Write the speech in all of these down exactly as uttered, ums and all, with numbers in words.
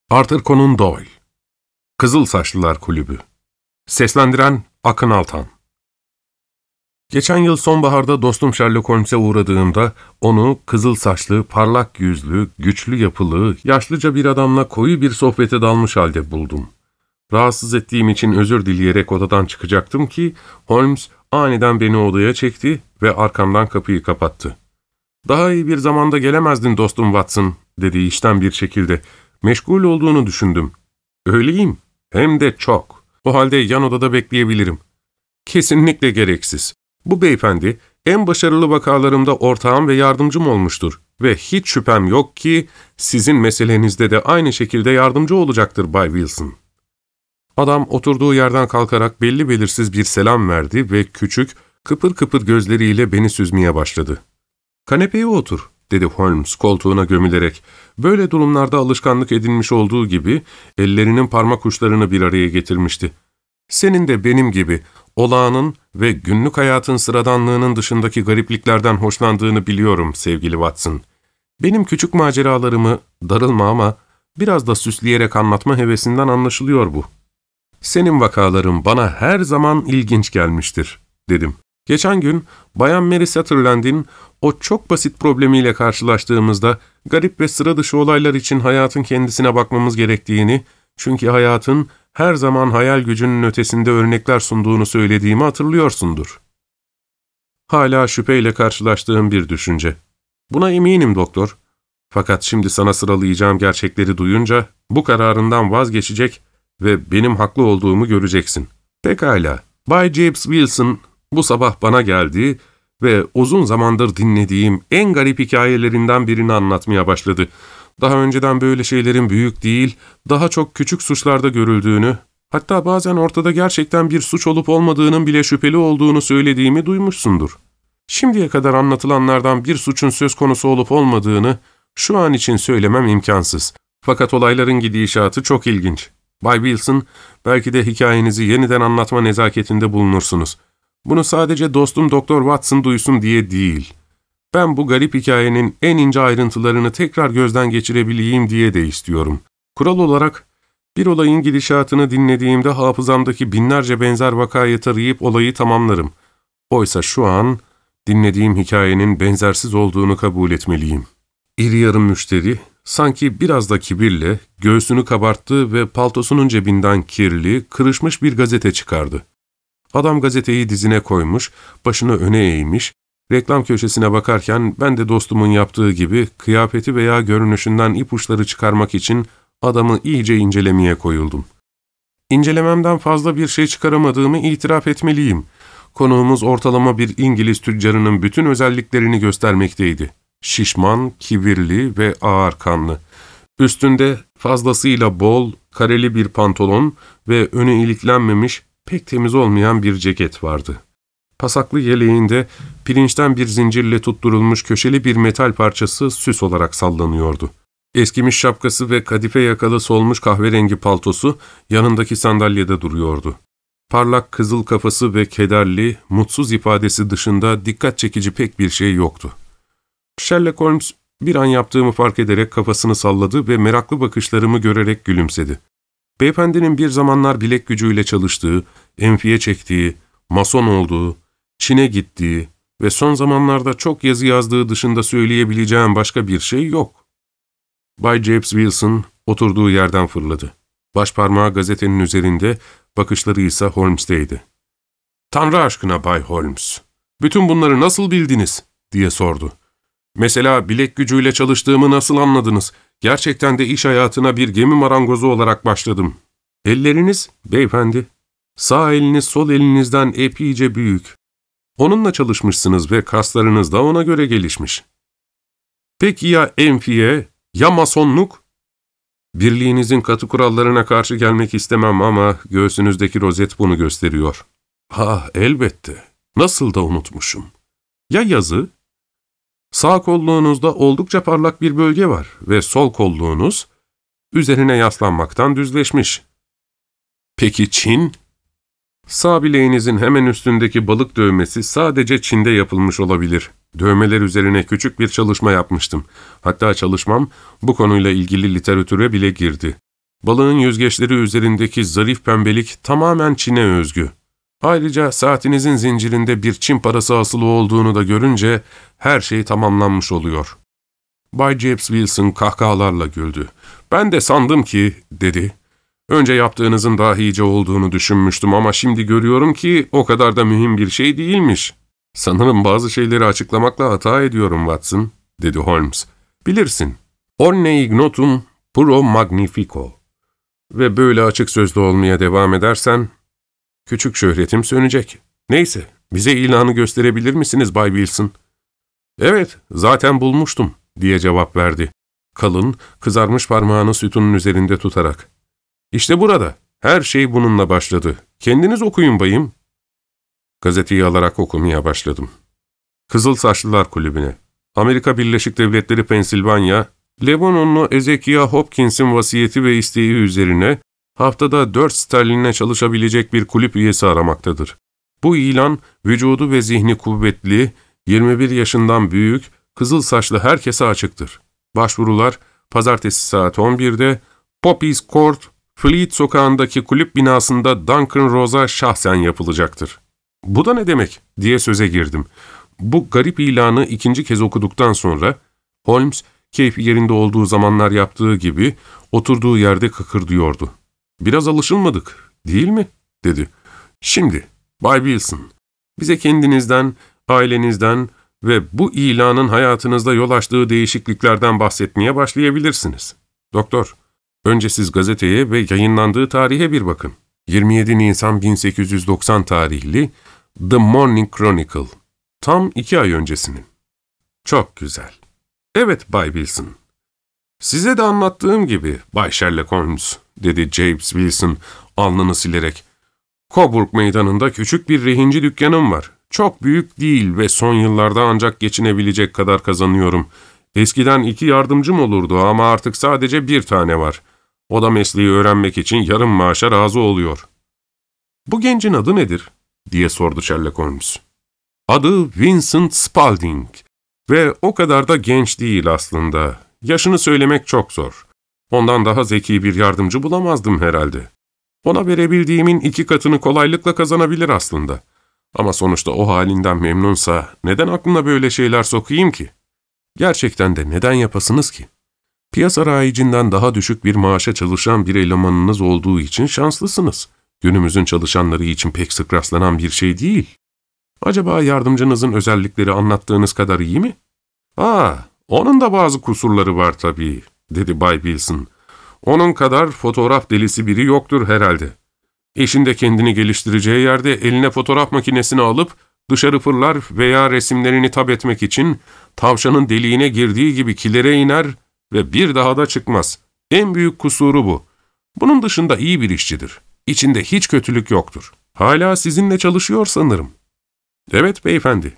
Arthur Conan Doyle. Kızıl Saçlılar Kulübü. Seslendiren Akın Altan. Geçen yıl sonbaharda dostum Sherlock Holmes'e uğradığımda onu kızıl saçlı, parlak yüzlü, güçlü yapılı, yaşlıca bir adamla koyu bir sohbete dalmış halde buldum. Rahatsız ettiğim için özür dileyerek odadan çıkacaktım ki Holmes aniden beni odaya çekti ve arkamdan kapıyı kapattı. ''Daha iyi bir zamanda gelemezdin dostum Watson'' dedi içten bir şekilde. ''Meşgul olduğunu düşündüm.'' ''Öyleyim, hem de çok. O halde yan odada bekleyebilirim.'' ''Kesinlikle gereksiz. Bu beyefendi en başarılı vakalarımda ortağım ve yardımcım olmuştur ve hiç şüphem yok ki sizin meselenizde de aynı şekilde yardımcı olacaktır Bay Wilson.'' Adam oturduğu yerden kalkarak belli belirsiz bir selam verdi ve küçük, kıpır kıpır gözleriyle beni süzmeye başladı. ''Kanepeye otur'' dedi Holmes koltuğuna gömülerek. Böyle durumlarda alışkanlık edinmiş olduğu gibi ellerinin parmak uçlarını bir araya getirmişti. ''Senin de benim gibi olağanın ve günlük hayatın sıradanlığının dışındaki garipliklerden hoşlandığını biliyorum sevgili Watson. Benim küçük maceralarımı, darılma ama biraz da süsleyerek anlatma hevesinden anlaşılıyor bu. Senin vakaların bana her zaman ilginç gelmiştir.'' dedim. Geçen gün Bayan Mary Sutherland'in o çok basit problemiyle karşılaştığımızda garip ve sıra dışı olaylar için hayatın kendisine bakmamız gerektiğini, çünkü hayatın her zaman hayal gücünün ötesinde örnekler sunduğunu söylediğimi hatırlıyorsundur. Hala şüpheyle karşılaştığım bir düşünce. Buna eminim doktor. Fakat şimdi sana sıralayacağım gerçekleri duyunca bu kararından vazgeçecek ve benim haklı olduğumu göreceksin. Pekala, Bay James Wilson bu sabah bana geldi ve uzun zamandır dinlediğim en garip hikayelerinden birini anlatmaya başladı. Daha önceden böyle şeylerin büyük değil, daha çok küçük suçlarda görüldüğünü, hatta bazen ortada gerçekten bir suç olup olmadığının bile şüpheli olduğunu söylediğimi duymuşsundur. Şimdiye kadar anlatılanlardan bir suçun söz konusu olup olmadığını şu an için söylemem imkansız. Fakat olayların gidişatı çok ilginç. Bay Wilson, belki de hikayenizi yeniden anlatma nezaketinde bulunursunuz. Bunu sadece dostum Doktor Watson duysun diye değil. Ben bu garip hikayenin en ince ayrıntılarını tekrar gözden geçirebileyim diye de istiyorum. Kural olarak bir olayın gidişatını dinlediğimde hafızamdaki binlerce benzer vakayı tarayıp olayı tamamlarım. Oysa şu an dinlediğim hikayenin benzersiz olduğunu kabul etmeliyim. İri yarım müşteri sanki biraz da kibirle göğsünü kabarttı ve paltosunun cebinden kirli, kırışmış bir gazete çıkardı. Adam gazeteyi dizine koymuş, başını öne eğmiş, reklam köşesine bakarken ben de dostumun yaptığı gibi kıyafeti veya görünüşünden ipuçları çıkarmak için adamı iyice incelemeye koyuldum. İncelememden fazla bir şey çıkaramadığımı itiraf etmeliyim. Konuğumuz ortalama bir İngiliz tüccarının bütün özelliklerini göstermekteydi. Şişman, kibirli ve ağırkanlı. Üstünde fazlasıyla bol, kareli bir pantolon ve önü iliklenmemiş, pek temiz olmayan bir ceket vardı. Pasaklı yeleğinde pirinçten bir zincirle tutturulmuş köşeli bir metal parçası süs olarak sallanıyordu. Eskimiş şapkası ve kadife yakalı solmuş kahverengi paltosu yanındaki sandalyede duruyordu. Parlak kızıl kafası ve kederli, mutsuz ifadesi dışında dikkat çekici pek bir şey yoktu. Sherlock Holmes bir an yaptığımı fark ederek kafasını salladı ve meraklı bakışlarımı görerek gülümsedi. Beyefendinin bir zamanlar bilek gücüyle çalıştığı, enfiye çektiği, mason olduğu, Çin'e gittiği ve son zamanlarda çok yazı yazdığı dışında söyleyebileceğim başka bir şey yok. Bay James Wilson oturduğu yerden fırladı. Başparmağı gazetenin üzerinde, bakışları ise Holmes'teydi. ''Tanrı aşkına Bay Holmes, bütün bunları nasıl bildiniz?'' diye sordu. ''Mesela bilek gücüyle çalıştığımı nasıl anladınız? Gerçekten de iş hayatına bir gemi marangozu olarak başladım. Elleriniz, beyefendi, sağ eliniz sol elinizden epeyce büyük. Onunla çalışmışsınız ve kaslarınız da ona göre gelişmiş. Peki ya enfiye, ya masonluk? Birliğinizin katı kurallarına karşı gelmek istemem ama göğsünüzdeki rozet bunu gösteriyor. Ha, elbette. Nasıl da unutmuşum. Ya yazı? Sağ kolluğunuzda oldukça parlak bir bölge var ve sol kolluğunuz üzerine yaslanmaktan düzleşmiş. Peki Çin? Sağ bileğinizin hemen üstündeki balık dövmesi sadece Çin'de yapılmış olabilir. Dövmeler üzerine küçük bir çalışma yapmıştım. Hatta çalışmam bu konuyla ilgili literatüre bile girdi. Balığın yüzgeçleri üzerindeki zarif pembelik tamamen Çin'e özgü. Ayrıca saatinizin zincirinde bir Çin parası asılı olduğunu da görünce her şey tamamlanmış oluyor. Bay James Wilson kahkahalarla güldü. "Ben de sandım ki," dedi. "Önce yaptığınızın dahice olduğunu düşünmüştüm ama şimdi görüyorum ki o kadar da mühim bir şey değilmiş. Sanırım bazı şeyleri açıklamakla hata ediyorum Watson," dedi Holmes. "Bilirsin, omne ignotum pro magnifico. Ve böyle açık sözlü olmaya devam edersen, küçük şöhretim sönecek. Neyse, bize ilanı gösterebilir misiniz Bay Wilson?" "Evet, zaten bulmuştum," diye cevap verdi. Kalın, kızarmış parmağını sütunun üzerinde tutarak. "İşte burada. Her şey bununla başladı. Kendiniz okuyun bayım." Gazeteyi alarak okumaya başladım. Kızıl Saçlılar Kulübü'ne. Amerika Birleşik Devletleri Pensilvanya, Lebanonlu Ezekiah Hopkins'in vasiyeti ve isteği üzerine haftada dört sterline çalışabilecek bir kulüp üyesi aramaktadır. Bu ilan, vücudu ve zihni kuvvetli, yirmi bir yaşından büyük, kızıl saçlı herkese açıktır. Başvurular, pazartesi saat on birde, Poppies Court, Fleet sokağındaki kulüp binasında Duncan Rose'a şahsen yapılacaktır. "Bu da ne demek?" diye söze girdim. Bu garip ilanı ikinci kez okuduktan sonra, Holmes, keyfi yerinde olduğu zamanlar yaptığı gibi, oturduğu yerde kıkırdıyordu. "Biraz alışılmadık, değil mi?" dedi. "Şimdi, Bay Wilson, bize kendinizden, ailenizden ve bu ilanın hayatınızda yol açtığı değişikliklerden bahsetmeye başlayabilirsiniz. Doktor, önce siz gazeteye ve yayınlandığı tarihe bir bakın. yirmi yedi Nisan bin sekiz yüz doksan tarihli The Morning Chronicle. Tam iki ay öncesinin. Çok güzel. Evet Bay Wilson. Size de anlattığım gibi Bay Sherlock Holmes, dedi James Wilson alnını silerek. Coburg meydanında küçük bir rehinci dükkanım var. Çok büyük değil ve son yıllarda ancak geçinebilecek kadar kazanıyorum. Eskiden iki yardımcım olurdu ama artık sadece bir tane var. O da mesleği öğrenmek için yarım maaşa razı oluyor. Bu gencin adı nedir? Diye sordu Sherlock Holmes. Adı Vincent Spalding ve o kadar da genç değil aslında. Yaşını söylemek çok zor. Ondan daha zeki bir yardımcı bulamazdım herhalde. Ona verebildiğimin iki katını kolaylıkla kazanabilir aslında. Ama sonuçta o halinden memnunsa neden aklına böyle şeyler sokayım ki? Gerçekten de neden yapasınız ki? Piyasa rayicinden daha düşük bir maaşa çalışan bir elemanınız olduğu için şanslısınız. Günümüzün çalışanları için pek sık rastlanan bir şey değil. Acaba yardımcınızın özellikleri anlattığınız kadar iyi mi? Aa, onun da bazı kusurları var tabii, dedi Bay Wilson. Onun kadar fotoğraf delisi biri yoktur herhalde. Eşinde kendini geliştireceği yerde eline fotoğraf makinesini alıp dışarı fırlar veya resimlerini tab etmek için tavşanın deliğine girdiği gibi kilere iner ve bir daha da çıkmaz. En büyük kusuru bu. Bunun dışında iyi bir işçidir. İçinde hiç kötülük yoktur. Hala sizinle çalışıyor sanırım. Evet beyefendi.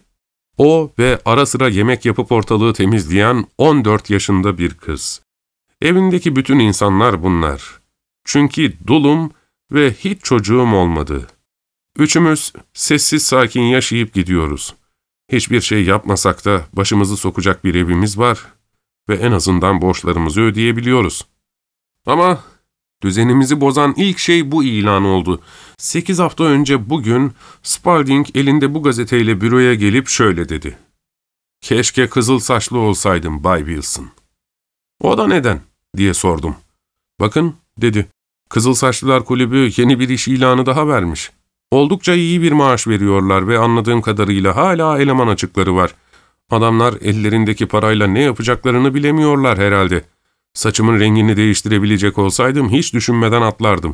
O ve ara sıra yemek yapıp ortalığı temizleyen on dört yaşında bir kız. Evindeki bütün insanlar bunlar. Çünkü dulum ve hiç çocuğum olmadı. Üçümüz sessiz sakin yaşayıp gidiyoruz. Hiçbir şey yapmasak da başımızı sokacak bir evimiz var ve en azından borçlarımızı ödeyebiliyoruz. Ama düzenimizi bozan ilk şey bu ilan oldu. Sekiz hafta önce bugün Spalding elinde bu gazeteyle büroya gelip şöyle dedi. Keşke kızıl saçlı olsaydım Bay Wilson. O da neden? Diye sordum. Bakın, dedi. Kızıl Saçlılar Kulübü yeni bir iş ilanı daha vermiş. Oldukça iyi bir maaş veriyorlar ve anladığım kadarıyla hala eleman açıkları var. Adamlar ellerindeki parayla ne yapacaklarını bilemiyorlar herhalde. Saçımın rengini değiştirebilecek olsaydım hiç düşünmeden atlardım.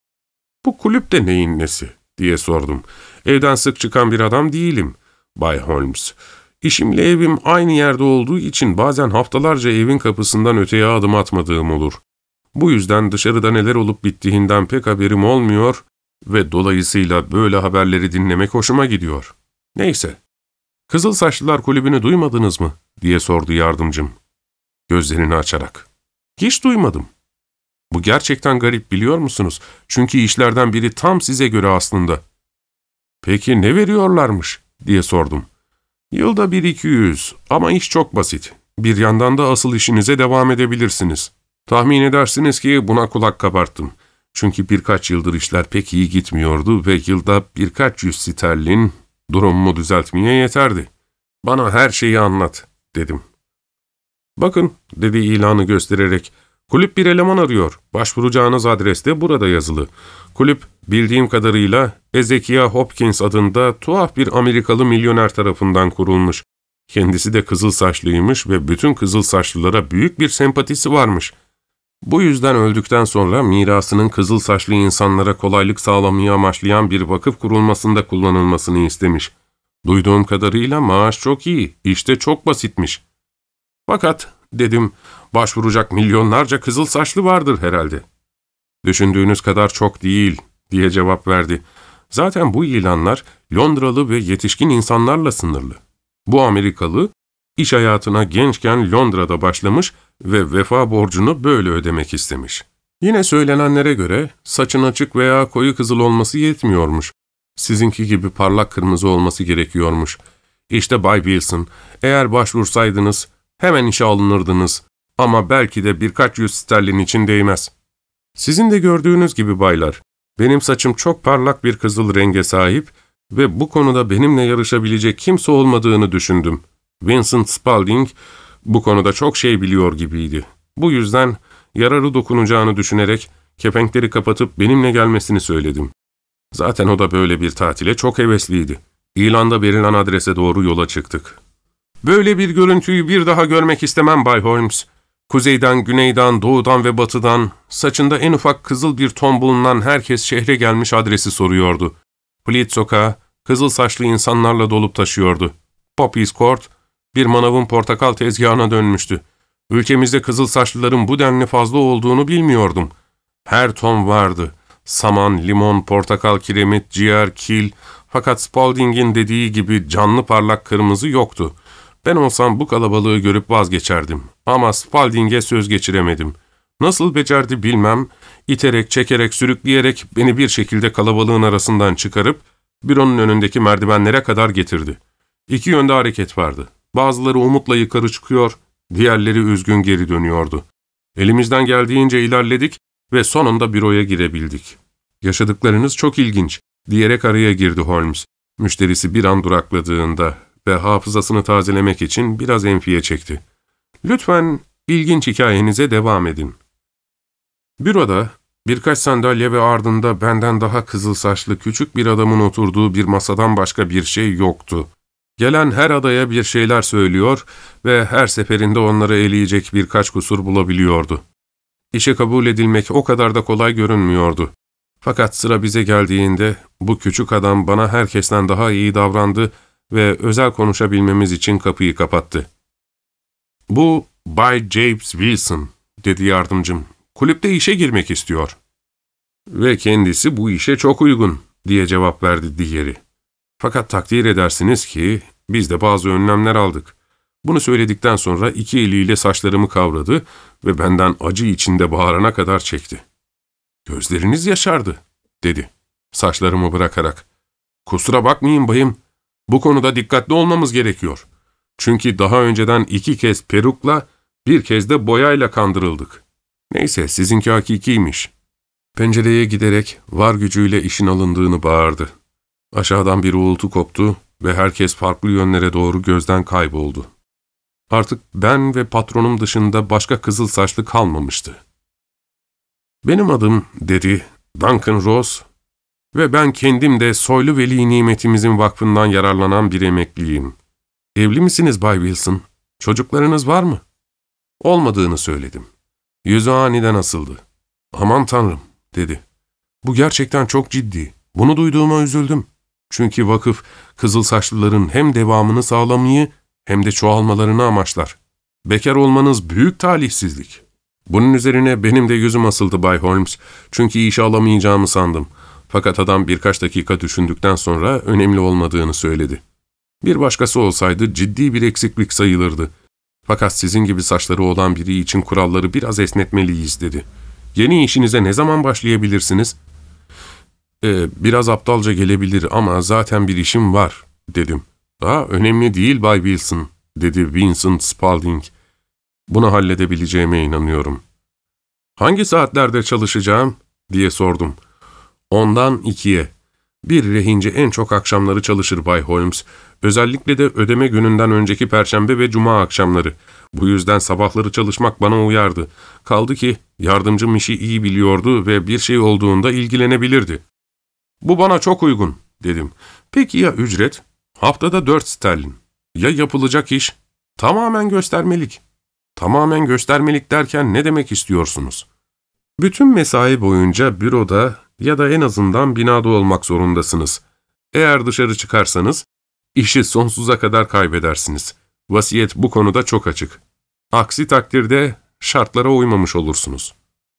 Bu kulüp de neyin nesi? Diye sordum. Evden sık çıkan bir adam değilim, Bay Holmes. İşimle evim aynı yerde olduğu için bazen haftalarca evin kapısından öteye adım atmadığım olur. Bu yüzden dışarıda neler olup bittiğinden pek haberim olmuyor ve dolayısıyla böyle haberleri dinlemek hoşuma gidiyor. Neyse, Kızıl Saçlılar Kulübü'nü duymadınız mı? Diye sordu yardımcım, gözlerini açarak. Hiç duymadım. Bu gerçekten garip biliyor musunuz? Çünkü işlerden biri tam size göre aslında. Peki ne veriyorlarmış? Diye sordum. Yılda bir iki yüz ama iş çok basit. Bir yandan da asıl işinize devam edebilirsiniz. Tahmin edersiniz ki buna kulak kabarttım. Çünkü birkaç yıldır işler pek iyi gitmiyordu ve yılda birkaç yüz sterlin durumumu düzeltmeye yeterdi. Bana her şeyi anlat, dedim. Bakın, dedi ilanı göstererek, kulüp bir eleman arıyor. Başvuracağınız adres de burada yazılı. Kulüp, bildiğim kadarıyla Ezekiel Hopkins adında tuhaf bir Amerikalı milyoner tarafından kurulmuş. Kendisi de kızıl saçlıymış ve bütün kızıl saçlılara büyük bir sempatisi varmış. Bu yüzden öldükten sonra mirasının kızıl saçlı insanlara kolaylık sağlamayı amaçlayan bir vakıf kurulmasında kullanılmasını istemiş. Duyduğum kadarıyla maaş çok iyi, işte çok basitmiş. Fakat, dedim, başvuracak milyonlarca kızıl saçlı vardır herhalde. Düşündüğünüz kadar çok değil, diye cevap verdi. Zaten bu ilanlar Londralı ve yetişkin insanlarla sınırlı. Bu Amerikalı, iş hayatına gençken Londra'da başlamış ve vefa borcunu böyle ödemek istemiş. Yine söylenenlere göre saçın açık veya koyu kızıl olması yetmiyormuş. Sizinki gibi parlak kırmızı olması gerekiyormuş. İşte Bay Wilson, eğer başvursaydınız hemen işe alınırdınız ama belki de birkaç yüz sterlin için değmez. Sizin de gördüğünüz gibi baylar, benim saçım çok parlak bir kızıl renge sahip ve bu konuda benimle yarışabilecek kimse olmadığını düşündüm. Vincent Spalding bu konuda çok şey biliyor gibiydi. Bu yüzden yararı dokunacağını düşünerek kepenkleri kapatıp benimle gelmesini söyledim. Zaten o da böyle bir tatile çok hevesliydi. İlanda verilen adrese doğru yola çıktık. Böyle bir görüntüyü bir daha görmek istemem Bay Holmes. Kuzeyden, güneyden, doğudan ve batıdan, saçında en ufak kızıl bir ton bulunan herkes şehre gelmiş adresi soruyordu. Fleet sokağı, kızıl saçlı insanlarla dolup taşıyordu. Poppy's Court, bir manavın portakal tezgahına dönmüştü. Ülkemizde kızıl saçlıların bu denli fazla olduğunu bilmiyordum. Her ton vardı. Saman, limon, portakal, kiremit, ciğer, kil, fakat Spalding'in dediği gibi canlı parlak kırmızı yoktu. Ben olsam bu kalabalığı görüp vazgeçerdim. Ama Spalding'e söz geçiremedim. Nasıl becerdi bilmem, iterek, çekerek, sürükleyerek beni bir şekilde kalabalığın arasından çıkarıp büronun önündeki merdivenlere kadar getirdi. İki yönde hareket vardı. Bazıları umutla yukarı çıkıyor, diğerleri üzgün geri dönüyordu. Elimizden geldiğince ilerledik ve sonunda büroya girebildik. "Yaşadıklarınız çok ilginç," diyerek araya girdi Holmes. Müşterisi bir an durakladığında ve hafızasını tazelemek için biraz enfiye çekti. "Lütfen ilginç hikayenize devam edin." Büroda birkaç sandalye ve ardında benden daha kızıl saçlı küçük bir adamın oturduğu bir masadan başka bir şey yoktu. Gelen her adaya bir şeyler söylüyor ve her seferinde onları eleyecek birkaç kusur bulabiliyordu. İşe kabul edilmek o kadar da kolay görünmüyordu. Fakat sıra bize geldiğinde bu küçük adam bana herkesten daha iyi davrandı ve özel konuşabilmemiz için kapıyı kapattı. "Bu Bay James Wilson," dedi yardımcım. "Kulüpte işe girmek istiyor." "Ve kendisi bu işe çok uygun," diye cevap verdi diğeri. "Fakat takdir edersiniz ki biz de bazı önlemler aldık." Bunu söyledikten sonra iki eliyle saçlarımı kavradı ve benden acı içinde bağırana kadar çekti. "Gözleriniz yaşardı," dedi, saçlarımı bırakarak. "Kusura bakmayın bayım, bu konuda dikkatli olmamız gerekiyor. Çünkü daha önceden iki kez perukla, bir kez de boyayla kandırıldık. Neyse, sizinki hakikiymiş." Pencereye giderek var gücüyle işin alındığını bağırdı. Aşağıdan bir uğultu koptu ve herkes farklı yönlere doğru gözden kayboldu. Artık ben ve patronum dışında başka kızıl saçlı kalmamıştı. "Benim adım," dedi, "Duncan Ross ve ben kendim de soylu veli nimetimizin vakfından yararlanan bir emekliyim. Evli misiniz Bay Wilson? Çocuklarınız var mı?" Olmadığını söyledim. Yüzü aniden asıldı. "Aman Tanrım," dedi. "Bu gerçekten çok ciddi. Bunu duyduğuma üzüldüm. Çünkü vakıf kızıl saçlıların hem devamını sağlamayı hem de çoğalmalarını amaçlar. Bekar olmanız büyük talihsizlik." Bunun üzerine benim de yüzüm asıldı Bay Holmes. Çünkü işe alamayacağımı sandım. Fakat adam birkaç dakika düşündükten sonra önemli olmadığını söyledi. "Bir başkası olsaydı ciddi bir eksiklik sayılırdı. Fakat sizin gibi saçları olan biri için kuralları biraz esnetmeliyiz," dedi. "Yeni işinize ne zaman başlayabilirsiniz?" Ee, "Biraz aptalca gelebilir ama zaten bir işim var," dedim. "Daha önemli değil Bay Wilson," dedi Vincent Spalding. "Bunu halledebileceğime inanıyorum." ''Hangi saatlerde çalışacağım?'' diye sordum. ''Ondan ikiye. Bir rehinci en çok akşamları çalışır Bay Holmes. Özellikle de ödeme gününden önceki perşembe ve cuma akşamları. Bu yüzden sabahları çalışmak bana uyardı. Kaldı ki yardımcım işi iyi biliyordu ve bir şey olduğunda ilgilenebilirdi.'' ''Bu bana çok uygun.'' dedim. ''Peki ya ücret?'' ''Haftada dört sterlin.'' ''Ya yapılacak iş?'' ''Tamamen göstermelik.'' ''Tamamen göstermelik derken ne demek istiyorsunuz?'' ''Bütün mesai boyunca büroda ya da en azından binada olmak zorundasınız. Eğer dışarı çıkarsanız işi sonsuza kadar kaybedersiniz. Vasiyet bu konuda çok açık. Aksi takdirde şartlara uymamış olursunuz.''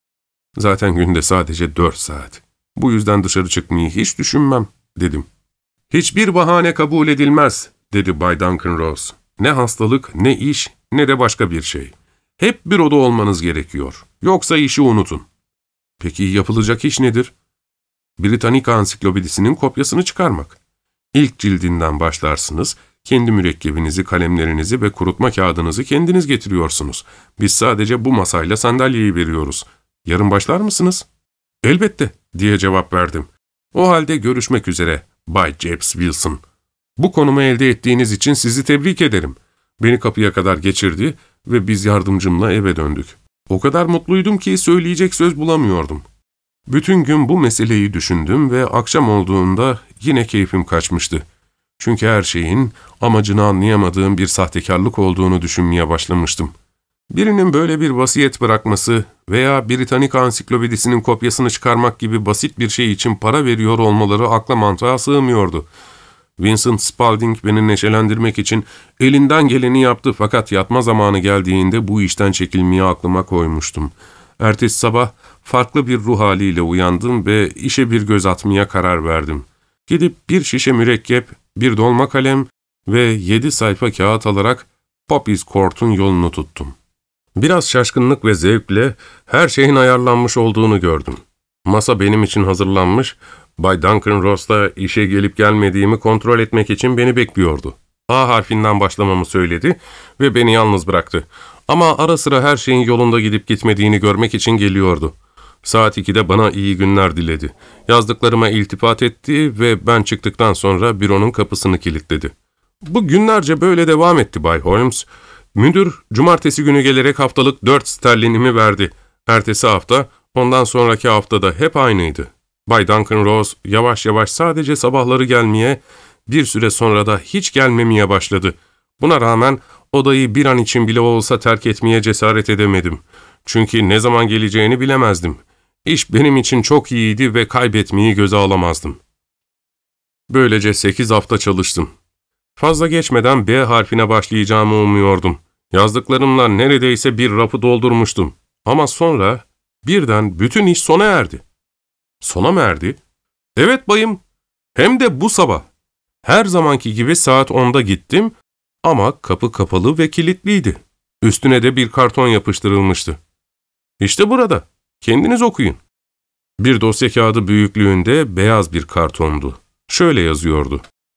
''Zaten günde sadece dört saat. Bu yüzden dışarı çıkmayı hiç düşünmem.'' dedim. ''Hiçbir bahane kabul edilmez.'' dedi Bay Duncan Ross. ''Ne hastalık, ne iş, ne de başka bir şey. Hep büroda olmanız gerekiyor. Yoksa işi unutun.'' ''Peki yapılacak iş nedir?'' ''Britannica Ansiklopedisi'nin kopyasını çıkarmak. İlk cildinden başlarsınız, kendi mürekkebinizi, kalemlerinizi ve kurutma kağıdınızı kendiniz getiriyorsunuz. Biz sadece bu masayla sandalyeyi veriyoruz. Yarın başlar mısınız?'' ''Elbette.'' diye cevap verdim. ''O halde görüşmek üzere Bay James Wilson. Bu konumu elde ettiğiniz için sizi tebrik ederim.'' Beni kapıya kadar geçirdi ve biz yardımcımla eve döndük. O kadar mutluydum ki söyleyecek söz bulamıyordum. Bütün gün bu meseleyi düşündüm ve akşam olduğunda yine keyfim kaçmıştı. Çünkü her şeyin amacını anlayamadığım bir sahtekarlık olduğunu düşünmeye başlamıştım. Birinin böyle bir vasiyet bırakması veya Britannica Ansiklopedisi'nin kopyasını çıkarmak gibi basit bir şey için para veriyor olmaları akla mantığa sığmıyordu. Vincent Spalding beni neşelendirmek için elinden geleni yaptı fakat yatma zamanı geldiğinde bu işten çekilmeyi aklıma koymuştum. Ertesi sabah farklı bir ruh haliyle uyandım ve işe bir göz atmaya karar verdim. Gidip bir şişe mürekkep, bir dolma kalem ve yedi sayfa kağıt alarak Poppy's Court'un yolunu tuttum. Biraz şaşkınlık ve zevkle her şeyin ayarlanmış olduğunu gördüm. Masa benim için hazırlanmış, Bay Duncan Ross da işe gelip gelmediğimi kontrol etmek için beni bekliyordu. A harfinden başlamamı söyledi ve beni yalnız bıraktı. Ama ara sıra her şeyin yolunda gidip gitmediğini görmek için geliyordu. Saat ikide bana iyi günler diledi. Yazdıklarıma iltifat etti ve ben çıktıktan sonra büronun kapısını kilitledi. Bu günlerce böyle devam etti Bay Holmes. Müdür, cumartesi günü gelerek haftalık dört sterlinimi verdi. Ertesi hafta, ondan sonraki haftada hep aynıydı. Bay Duncan Ross yavaş yavaş sadece sabahları gelmeye, bir süre sonra da hiç gelmemeye başladı. Buna rağmen odayı bir an için bile olsa terk etmeye cesaret edemedim. Çünkü ne zaman geleceğini bilemezdim. İş benim için çok iyiydi ve kaybetmeyi göze alamazdım. Böylece sekiz hafta çalıştım. Fazla geçmeden B harfine başlayacağımı umuyordum. Yazdıklarımla neredeyse bir rafı doldurmuştum. Ama sonra birden bütün iş sona erdi. Sona mı erdi? Evet bayım. Hem de bu sabah. Her zamanki gibi saat onda gittim ama kapı kapalı ve kilitliydi. Üstüne de bir karton yapıştırılmıştı. İşte burada. Kendiniz okuyun. Bir dosya kağıdı büyüklüğünde beyaz bir kartondu. Şöyle yazıyordu.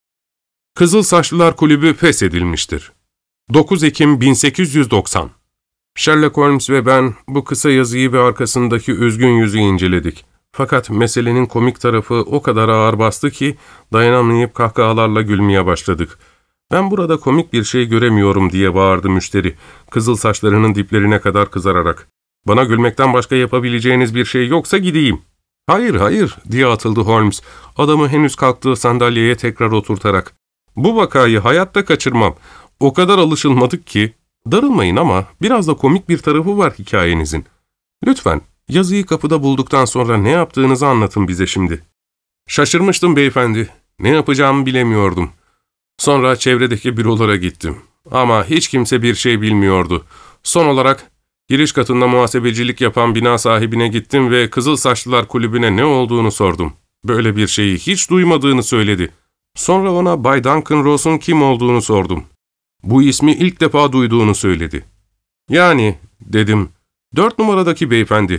Kızıl Saçlılar Kulübü feshedilmiştir. dokuz Ekim bin sekiz yüz doksan. Sherlock Holmes ve ben bu kısa yazıyı ve arkasındaki üzgün yüzü inceledik. Fakat meselenin komik tarafı o kadar ağır bastı ki dayanamayıp kahkahalarla gülmeye başladık. Ben burada komik bir şey göremiyorum diye bağırdı müşteri, kızıl saçlarının diplerine kadar kızararak. Bana gülmekten başka yapabileceğiniz bir şey yoksa gideyim. Hayır, hayır diye atıldı Holmes, adamı henüz kalktığı sandalyeye tekrar oturtarak. Bu vakayı hayatta kaçırmam. O kadar alışılmadık ki. Darılmayın ama biraz da komik bir tarafı var hikayenizin. Lütfen yazıyı kapıda bulduktan sonra ne yaptığınızı anlatın bize şimdi. Şaşırmıştım beyefendi. Ne yapacağımı bilemiyordum. Sonra çevredeki bürolara gittim. Ama hiç kimse bir şey bilmiyordu. Son olarak giriş katında muhasebecilik yapan bina sahibine gittim ve Kızıl Saçlılar Kulübü'ne ne olduğunu sordum. Böyle bir şeyi hiç duymadığını söyledi. Sonra ona Bay Duncan Ross'un kim olduğunu sordum. Bu ismi ilk defa duyduğunu söyledi. Yani, dedim, dört numaradaki beyefendi.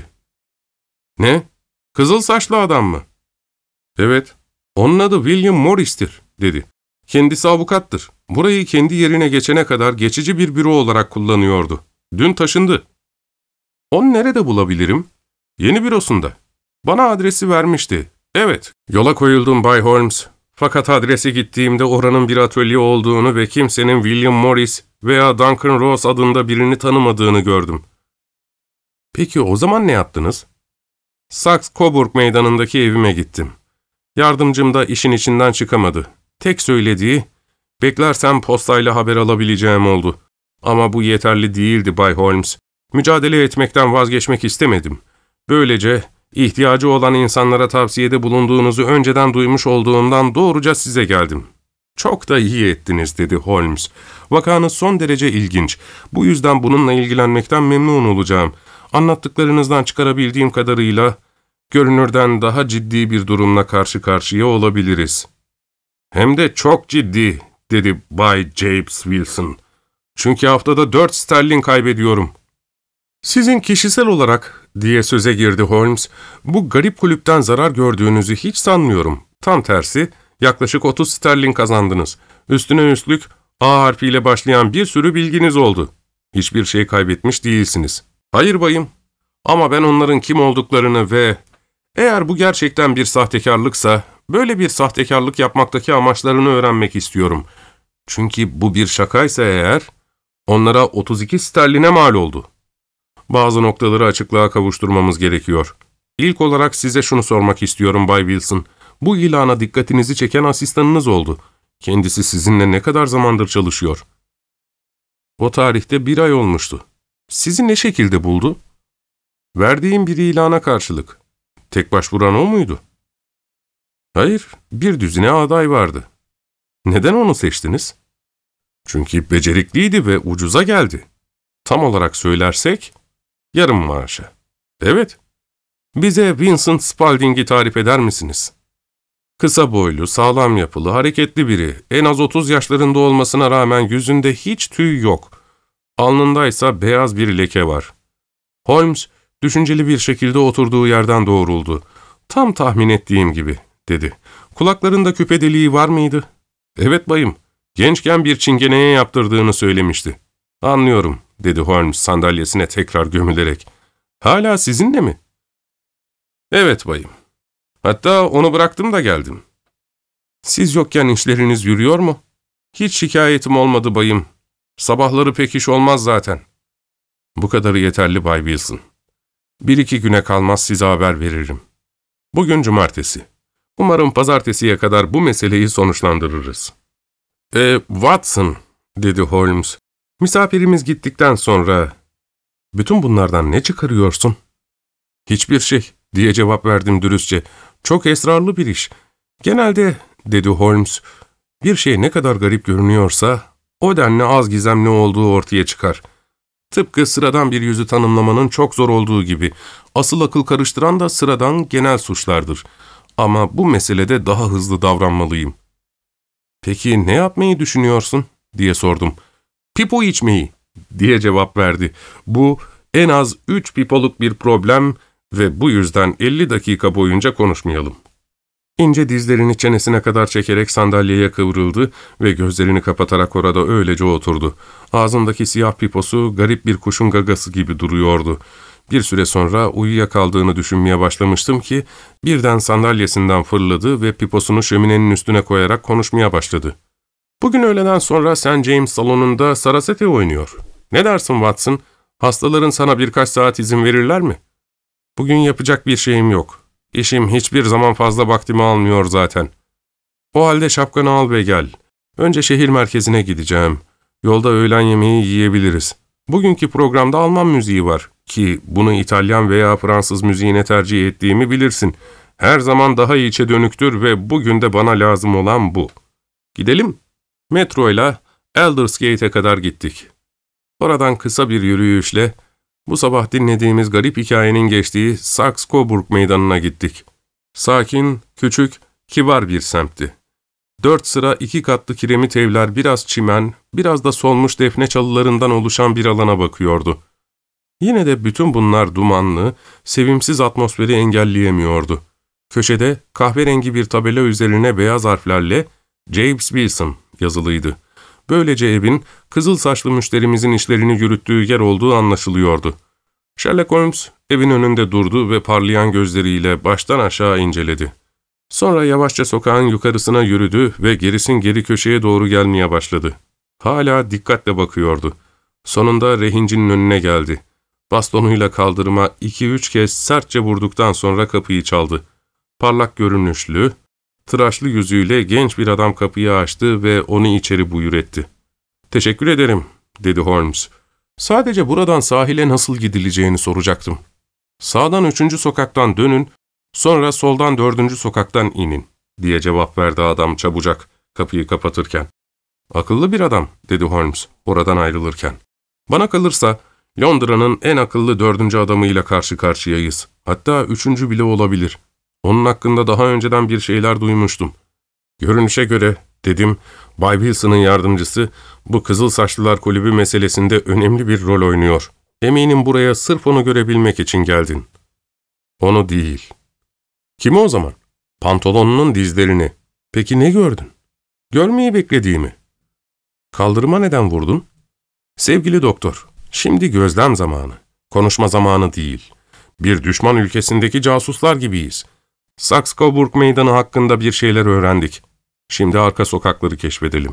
Ne? Kızıl saçlı adam mı? Evet, onun adı William Morris'tir, dedi. Kendisi avukattır. Burayı kendi yerine geçene kadar geçici bir büro olarak kullanıyordu. Dün taşındı. Onu nerede bulabilirim? Yeni bürosunda. Bana adresi vermişti. Evet, yola koyuldum Bay Holmes. Fakat adrese gittiğimde oranın bir atölye olduğunu ve kimsenin William Morris veya Duncan Rose adında birini tanımadığını gördüm. Peki o zaman ne yaptınız? Saxe-Coburg meydanındaki evime gittim. Yardımcım da işin içinden çıkamadı. Tek söylediği, beklersem postayla haber alabileceğim oldu. Ama bu yeterli değildi Bay Holmes. Mücadele etmekten vazgeçmek istemedim. Böylece ihtiyacı olan insanlara tavsiyede bulunduğunuzu önceden duymuş olduğumdan doğruca size geldim. Çok da iyi ettiniz dedi Holmes. Vakanız son derece ilginç. Bu yüzden bununla ilgilenmekten memnun olacağım. Anlattıklarınızdan çıkarabildiğim kadarıyla görünürden daha ciddi bir durumla karşı karşıya olabiliriz. Hem de çok ciddi dedi Bay James Wilson. Çünkü haftada dört sterlin kaybediyorum. Sizin kişisel olarak diye söze girdi Holmes, bu garip kulüpten zarar gördüğünüzü hiç sanmıyorum. Tam tersi, yaklaşık otuz sterlin kazandınız. Üstüne üstlük A harfiyle başlayan bir sürü bilginiz oldu. Hiçbir şey kaybetmiş değilsiniz. Hayır bayım, ama ben onların kim olduklarını ve eğer bu gerçekten bir sahtekarlıksa, böyle bir sahtekarlık yapmaktaki amaçlarını öğrenmek istiyorum. Çünkü bu bir şakaysa eğer, onlara otuz iki sterline mal oldu. Bazı noktaları açıklığa kavuşturmamız gerekiyor. İlk olarak size şunu sormak istiyorum Bay Wilson. Bu ilana dikkatinizi çeken asistanınız oldu. Kendisi sizinle ne kadar zamandır çalışıyor? O tarihte bir ay olmuştu. Sizi ne şekilde buldu? Verdiğim bir ilana karşılık. Tek başvuran o muydu? Hayır, bir düzine aday vardı. Neden onu seçtiniz? Çünkü becerikliydi ve ucuza geldi. Tam olarak söylersek, yarım maaşa. Evet. Bize Vincent Spalding'i tarif eder misiniz? Kısa boylu, sağlam yapılı, hareketli biri. En az otuz yaşlarında olmasına rağmen yüzünde hiç tüy yok. Alnındaysa beyaz bir leke var. Holmes, düşünceli bir şekilde oturduğu yerden doğruldu. Tam tahmin ettiğim gibi, dedi. Kulaklarında küpe deliği var mıydı? Evet bayım. Gençken bir çingeneye yaptırdığını söylemişti. Anlıyorum, dedi Holmes sandalyesine tekrar gömülerek. Hala sizinle mi? Evet bayım. Hatta onu bıraktım da geldim. Siz yokken işleriniz yürüyor mu? Hiç şikayetim olmadı bayım. Sabahları pek iş olmaz zaten. Bu kadarı yeterli Bay Wilson. Bir iki güne kalmaz size haber veririm. Bugün cumartesi. Umarım pazartesiye kadar bu meseleyi sonuçlandırırız. E, Watson, dedi Holmes. Misafirimiz gittikten sonra, bütün bunlardan ne çıkarıyorsun? Hiçbir şey, diye cevap verdim dürüstçe. Çok esrarlı bir iş. Genelde, dedi Holmes, bir şey ne kadar garip görünüyorsa, o denli az gizemli olduğu ortaya çıkar. Tıpkı sıradan bir yüzü tanımlamanın çok zor olduğu gibi, asıl akıl karıştıran da sıradan genel suçlardır. Ama bu meselede daha hızlı davranmalıyım. Peki ne yapmayı düşünüyorsun, diye sordum. Pipo içmeyi, diye cevap verdi. Bu en az üç pipoluk bir problem ve bu yüzden elli dakika boyunca konuşmayalım. İnce dizlerini çenesine kadar çekerek sandalyeye kıvrıldı ve gözlerini kapatarak orada öylece oturdu. Ağzındaki siyah piposu garip bir kuşun gagası gibi duruyordu. Bir süre sonra uyuyakaldığını düşünmeye başlamıştım ki birden sandalyesinden fırladı ve piposunu şöminenin üstüne koyarak konuşmaya başladı. Bugün öğleden sonra Saint James salonunda sarasate oynuyor. Ne dersin Watson? Hastaların sana birkaç saat izin verirler mi? Bugün yapacak bir şeyim yok. İşim hiçbir zaman fazla vaktimi almıyor zaten. O halde şapkanı al ve gel. Önce şehir merkezine gideceğim. Yolda öğlen yemeği yiyebiliriz. Bugünkü programda Alman müziği var ki bunu İtalyan veya Fransız müziğine tercih ettiğimi bilirsin. Her zaman daha içe dönüktür ve bugün de bana lazım olan bu. Gidelim. Metroyla Aldersgate'e kadar gittik. Oradan kısa bir yürüyüşle bu sabah dinlediğimiz garip hikayenin geçtiği Saxe-Coburg meydanına gittik. Sakin, küçük, kibar bir semtti. Dört sıra iki katlı kiremit evler biraz çimen, biraz da solmuş defne çalılarından oluşan bir alana bakıyordu. Yine de bütün bunlar dumanlı, sevimsiz atmosferi engelleyemiyordu. Köşede kahverengi bir tabela üzerine beyaz harflerle James Wilson yazılıydı. Böylece evin kızıl saçlı müşterimizin işlerini yürüttüğü yer olduğu anlaşılıyordu. Sherlock Holmes evin önünde durdu ve parlayan gözleriyle baştan aşağı inceledi. Sonra yavaşça sokağın yukarısına yürüdü ve gerisin geri köşeye doğru gelmeye başladı. Hala dikkatle bakıyordu. Sonunda rehincinin önüne geldi. Bastonuyla kaldırıma iki üç kez sertçe vurduktan sonra kapıyı çaldı. Parlak görünüşlü, tıraşlı yüzüyle genç bir adam kapıyı açtı ve onu içeri buyur etti. ''Teşekkür ederim.'' dedi Holmes. ''Sadece buradan sahile nasıl gidileceğini soracaktım. Sağdan üçüncü sokaktan dönün, sonra soldan dördüncü sokaktan inin.'' diye cevap verdi adam çabucak kapıyı kapatırken. ''Akıllı bir adam.'' dedi Holmes oradan ayrılırken. ''Bana kalırsa Londra'nın en akıllı dördüncü adamıyla karşı karşıyayız. Hatta üçüncü bile olabilir. Onun hakkında daha önceden bir şeyler duymuştum. Görünüşe göre, dedim, Bay Wilson'ın yardımcısı bu Kızıl Saçlılar Kulübü meselesinde önemli bir rol oynuyor. Eminim buraya sırf onu görebilmek için geldin. Onu değil. Kimi o zaman? Pantolonunun dizlerini. Peki ne gördün? Görmeyi beklediğimi. Kaldırıma neden vurdun? Sevgili doktor, şimdi gözlem zamanı. Konuşma zamanı değil. Bir düşman ülkesindeki casuslar gibiyiz. Saxe-Coburg Meydanı hakkında bir şeyler öğrendik. Şimdi arka sokakları keşfedelim.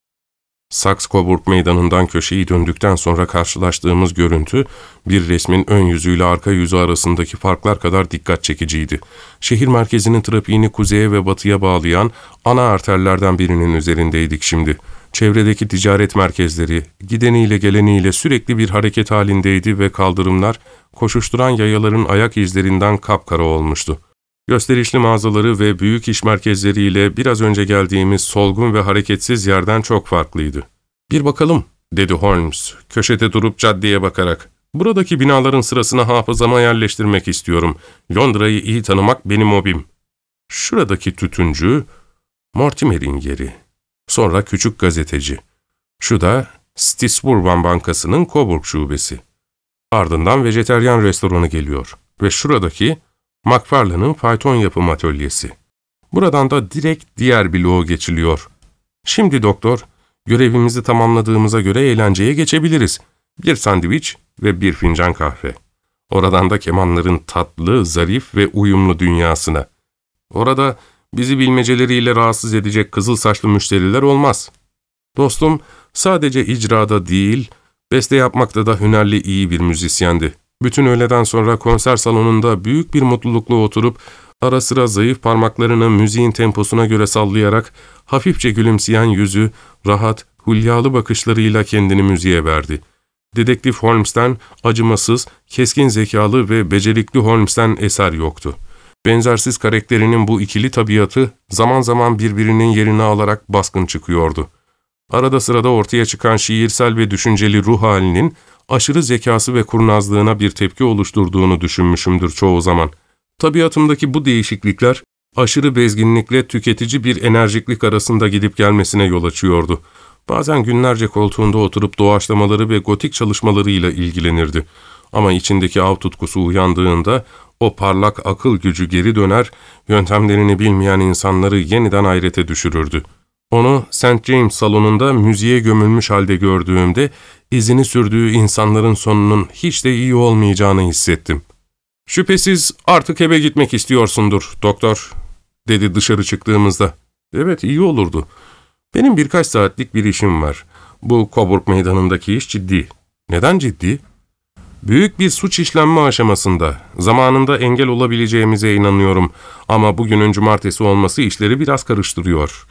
Saxe-Coburg Meydanı'ndan köşeyi döndükten sonra karşılaştığımız görüntü, bir resmin ön yüzüyle arka yüzü arasındaki farklar kadar dikkat çekiciydi. Şehir merkezinin trafiğini kuzeye ve batıya bağlayan ana arterlerden birinin üzerindeydik şimdi. Çevredeki ticaret merkezleri, gideniyle geleniyle sürekli bir hareket halindeydi ve kaldırımlar, koşuşturan yayaların ayak izlerinden kapkara olmuştu. Gösterişli mağazaları ve büyük iş merkezleriyle biraz önce geldiğimiz solgun ve hareketsiz yerden çok farklıydı. ''Bir bakalım'' dedi Holmes, köşede durup caddeye bakarak. ''Buradaki binaların sırasına hafızama yerleştirmek istiyorum. Londra'yı iyi tanımak benim hobim. Şuradaki tütüncü, Mortimer'in yeri. Sonra küçük gazeteci. Şu da Stisburban Bankası'nın Coburg şubesi. Ardından vejeteryan restoranı geliyor. Ve şuradaki McFarlane'ın fayton yapım atölyesi. Buradan da direkt diğer bloğa geçiliyor. Şimdi doktor, görevimizi tamamladığımıza göre eğlenceye geçebiliriz. Bir sandviç ve bir fincan kahve. Oradan da kemanların tatlı, zarif ve uyumlu dünyasına. Orada bizi bilmeceleriyle rahatsız edecek kızıl saçlı müşteriler olmaz. Dostum sadece icrada değil, beste yapmakta da hünerli iyi bir müzisyendi. Bütün öğleden sonra konser salonunda büyük bir mutlulukla oturup, ara sıra zayıf parmaklarını müziğin temposuna göre sallayarak, hafifçe gülümseyen yüzü, rahat, hülyalı bakışlarıyla kendini müziğe verdi. Dedektif Holmes'ten acımasız, keskin zekalı ve becerikli Holmes'ten eser yoktu. Benzersiz karakterinin bu ikili tabiatı zaman zaman birbirinin yerini alarak baskın çıkıyordu. Arada sırada ortaya çıkan şiirsel ve düşünceli ruh halinin aşırı zekası ve kurnazlığına bir tepki oluşturduğunu düşünmüşümdür çoğu zaman. Tabiatımdaki bu değişiklikler, aşırı bezginlikle tüketici bir enerjiklik arasında gidip gelmesine yol açıyordu. Bazen günlerce koltuğunda oturup doğaçlamaları ve gotik çalışmalarıyla ilgilenirdi. Ama içindeki av tutkusu uyandığında, o parlak akıl gücü geri döner, yöntemlerini bilmeyen insanları yeniden hayrete düşürürdü. Onu Saint James salonunda müziğe gömülmüş halde gördüğümde, izini sürdüğü insanların sonunun hiç de iyi olmayacağını hissettim. ''Şüphesiz artık eve gitmek istiyorsundur, doktor'' dedi dışarı çıktığımızda. ''Evet, iyi olurdu. Benim birkaç saatlik bir işim var. Bu Coburg Meydanı'ndaki iş ciddi.'' ''Neden ciddi?'' ''Büyük bir suç işlenme aşamasında. Zamanında engel olabileceğimize inanıyorum. Ama bugünün cumartesi olması işleri biraz karıştırıyor.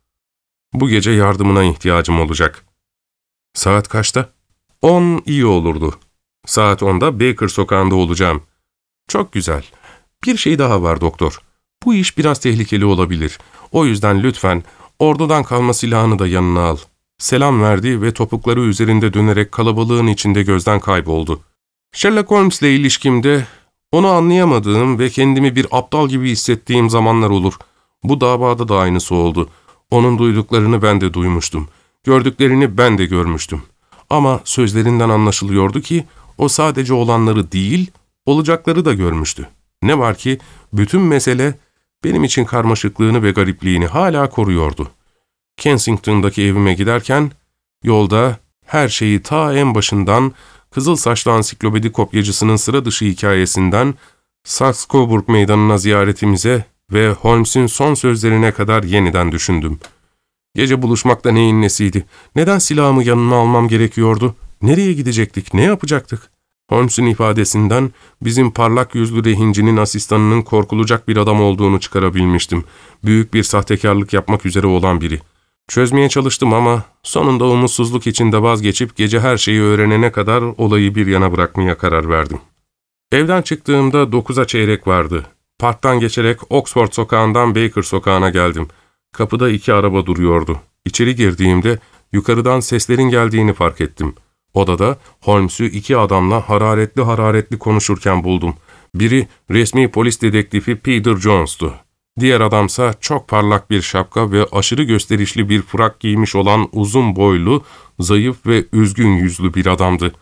Bu gece yardımına ihtiyacım olacak.'' ''Saat kaçta?'' On iyi olurdu. Saat onda Baker Sokağı'nda olacağım.'' ''Çok güzel. Bir şey daha var doktor. Bu iş biraz tehlikeli olabilir. O yüzden lütfen ordudan kalma silahını da yanına al.'' Selam verdi ve topukları üzerinde dönerek kalabalığın içinde gözden kayboldu. Sherlock Holmes'le ilişkimde onu anlayamadığım ve kendimi bir aptal gibi hissettiğim zamanlar olur. Bu davada da aynısı oldu. Onun duyduklarını ben de duymuştum. Gördüklerini ben de görmüştüm. Ama sözlerinden anlaşılıyordu ki o sadece olanları değil, olacakları da görmüştü. Ne var ki bütün mesele benim için karmaşıklığını ve garipliğini hala koruyordu. Kensington'daki evime giderken yolda her şeyi ta en başından Kızıl saçlı ansiklopedi kopyacısının sıra dışı hikayesinden Saxe-Coburg meydanına ziyaretimize ve Holmes'un son sözlerine kadar yeniden düşündüm. Gece buluşmakta neyin nesiydi? Neden silahımı yanıma almam gerekiyordu? Nereye gidecektik? Ne yapacaktık? Holmes'un ifadesinden bizim parlak yüzlü rehincinin asistanının korkulacak bir adam olduğunu çıkarabilmiştim. Büyük bir sahtekarlık yapmak üzere olan biri. Çözmeye çalıştım ama sonunda umutsuzluk içinde vazgeçip gece her şeyi öğrenene kadar olayı bir yana bırakmaya karar verdim. Evden çıktığımda dokuza çeyrek vardı. Parktan geçerek Oxford sokağından Baker sokağına geldim. Kapıda iki araba duruyordu. İçeri girdiğimde yukarıdan seslerin geldiğini fark ettim. Odada Holmes'u iki adamla hararetli hararetli konuşurken buldum. Biri resmi polis dedektifi Peter Jones'tu. Diğer adamsa çok parlak bir şapka ve aşırı gösterişli bir frak giymiş olan uzun boylu, zayıf ve üzgün yüzlü bir adamdı.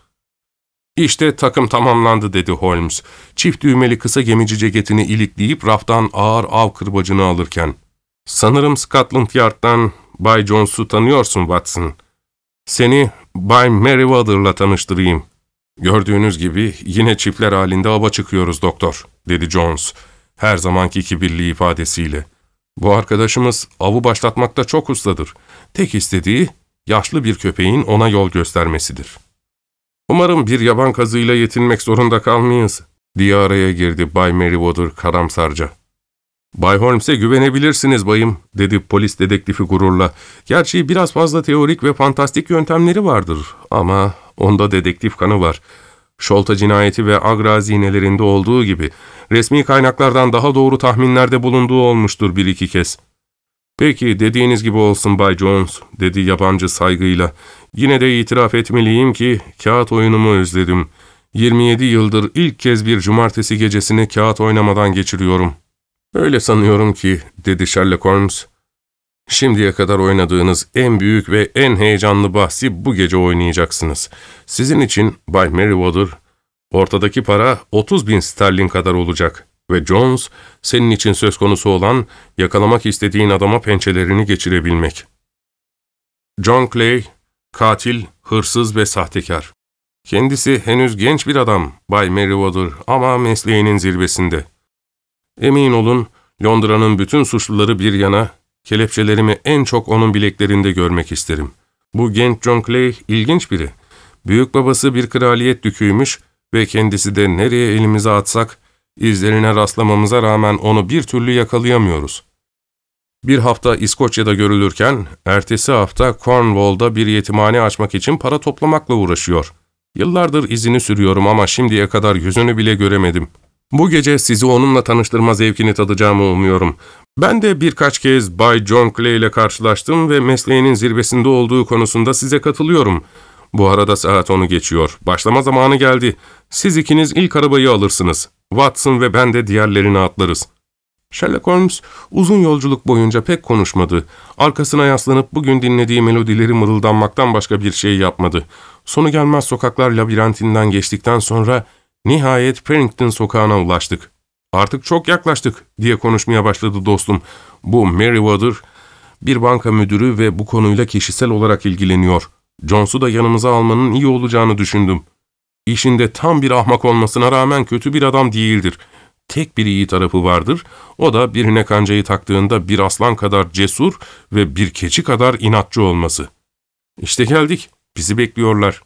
"İşte takım tamamlandı," dedi Holmes. Çift düğmeli kısa gemici ceketini ilikleyip raftan ağır av kırbacını alırken. "Sanırım Scotland Yard'dan Bay Jones'u tanıyorsun Watson. Seni Bay Merryweather'la tanıştırayım." "Gördüğünüz gibi yine çiftler halinde ava çıkıyoruz doktor," dedi Jones, her zamanki kibirli ifadesiyle. "Bu arkadaşımız avı başlatmakta çok ustadır. Tek istediği yaşlı bir köpeğin ona yol göstermesidir." "Umarım bir yaban kazığıyla yetinmek zorunda kalmayız," diye araya girdi Bay Merryweather karamsarca. "Bay Holmes'e güvenebilirsiniz bayım," dedi polis dedektifi gururla. "Gerçi biraz fazla teorik ve fantastik yöntemleri vardır ama onda dedektif kanı var. Şolta cinayeti ve Agra hazinelerinde olduğu gibi resmi kaynaklardan daha doğru tahminlerde bulunduğu olmuştur bir iki kez." "Peki dediğiniz gibi olsun Bay Jones," dedi yabancı saygıyla. "Yine de itiraf etmeliyim ki kağıt oyunumu özledim. yirmi yedi yıldır ilk kez bir cumartesi gecesini kağıt oynamadan geçiriyorum." "Öyle sanıyorum ki," dedi Sherlock Holmes. "Şimdiye kadar oynadığınız en büyük ve en heyecanlı bahsi bu gece oynayacaksınız. Sizin için Bay Merryweather, ortadaki para otuz bin sterlin kadar olacak ve Jones, senin için söz konusu olan yakalamak istediğin adama pençelerini geçirebilmek. John Clay, katil, hırsız ve sahtekar. Kendisi henüz genç bir adam Bay Merryweather ama mesleğinin zirvesinde. Emin olun, Londra'nın bütün suçluları bir yana, kelepçelerimi en çok onun bileklerinde görmek isterim. Bu genç John Clay ilginç biri. Büyük babası bir kraliyet düküymüş ve kendisi de nereye elimizi atsak, izlerine rastlamamıza rağmen onu bir türlü yakalayamıyoruz. Bir hafta İskoçya'da görülürken, ertesi hafta Cornwall'da bir yetimhane açmak için para toplamakla uğraşıyor. Yıllardır izini sürüyorum ama şimdiye kadar yüzünü bile göremedim. Bu gece sizi onunla tanıştırma zevkini tadacağımı umuyorum. Ben de birkaç kez Bay John Clay ile karşılaştım ve mesleğinin zirvesinde olduğu konusunda size katılıyorum. Bu arada saat onu geçiyor. Başlama zamanı geldi. Siz ikiniz ilk arabayı alırsınız. Watson ve ben de diğerlerini atlarız." Sherlock Holmes uzun yolculuk boyunca pek konuşmadı. Arkasına yaslanıp bugün dinlediği melodileri mırıldanmaktan başka bir şey yapmadı. Sonu gelmez sokaklar labirentinden geçtikten sonra nihayet Farrington sokağına ulaştık. "Artık çok yaklaştık," diye konuşmaya başladı dostum. "Bu Merryweather bir banka müdürü ve bu konuyla kişisel olarak ilgileniyor. Jones'u da yanımıza almanın iyi olacağını düşündüm. İşinde tam bir ahmak olmasına rağmen kötü bir adam değildir. Tek bir iyi tarafı vardır, o da birine kancayı taktığında bir aslan kadar cesur ve bir keçi kadar inatçı olması. İşte geldik, bizi bekliyorlar."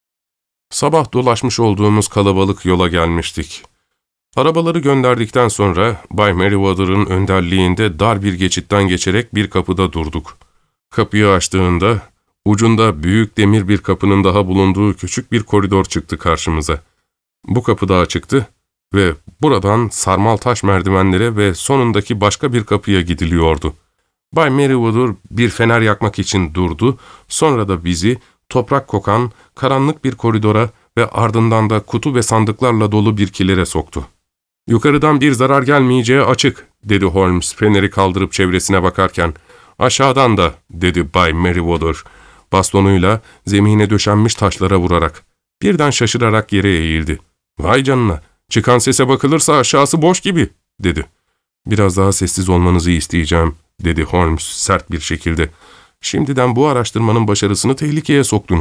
Sabah dolaşmış olduğumuz kalabalık yola gelmiştik. Arabaları gönderdikten sonra Bay Merryweather'ın önderliğinde dar bir geçitten geçerek bir kapıda durduk. Kapıyı açtığında ucunda büyük demir bir kapının daha bulunduğu küçük bir koridor çıktı karşımıza. Bu kapı daha açıktı ve buradan sarmal taş merdivenlere ve sonundaki başka bir kapıya gidiliyordu. Bay Merryweather bir fener yakmak için durdu, sonra da bizi toprak kokan karanlık bir koridora ve ardından da kutu ve sandıklarla dolu bir kilere soktu. "Yukarıdan bir zarar gelmeyeceği açık," dedi Holmes feneri kaldırıp çevresine bakarken. "Aşağıdan da," dedi Bay Merryweather, bastonuyla zemine döşenmiş taşlara vurarak. Birden şaşırarak yere eğildi. "Vay canına, çıkan sese bakılırsa aşağısı boş gibi," dedi. "Biraz daha sessiz olmanızı isteyeceğim," dedi Holmes sert bir şekilde. "Şimdiden bu araştırmanın başarısını tehlikeye soktunuz.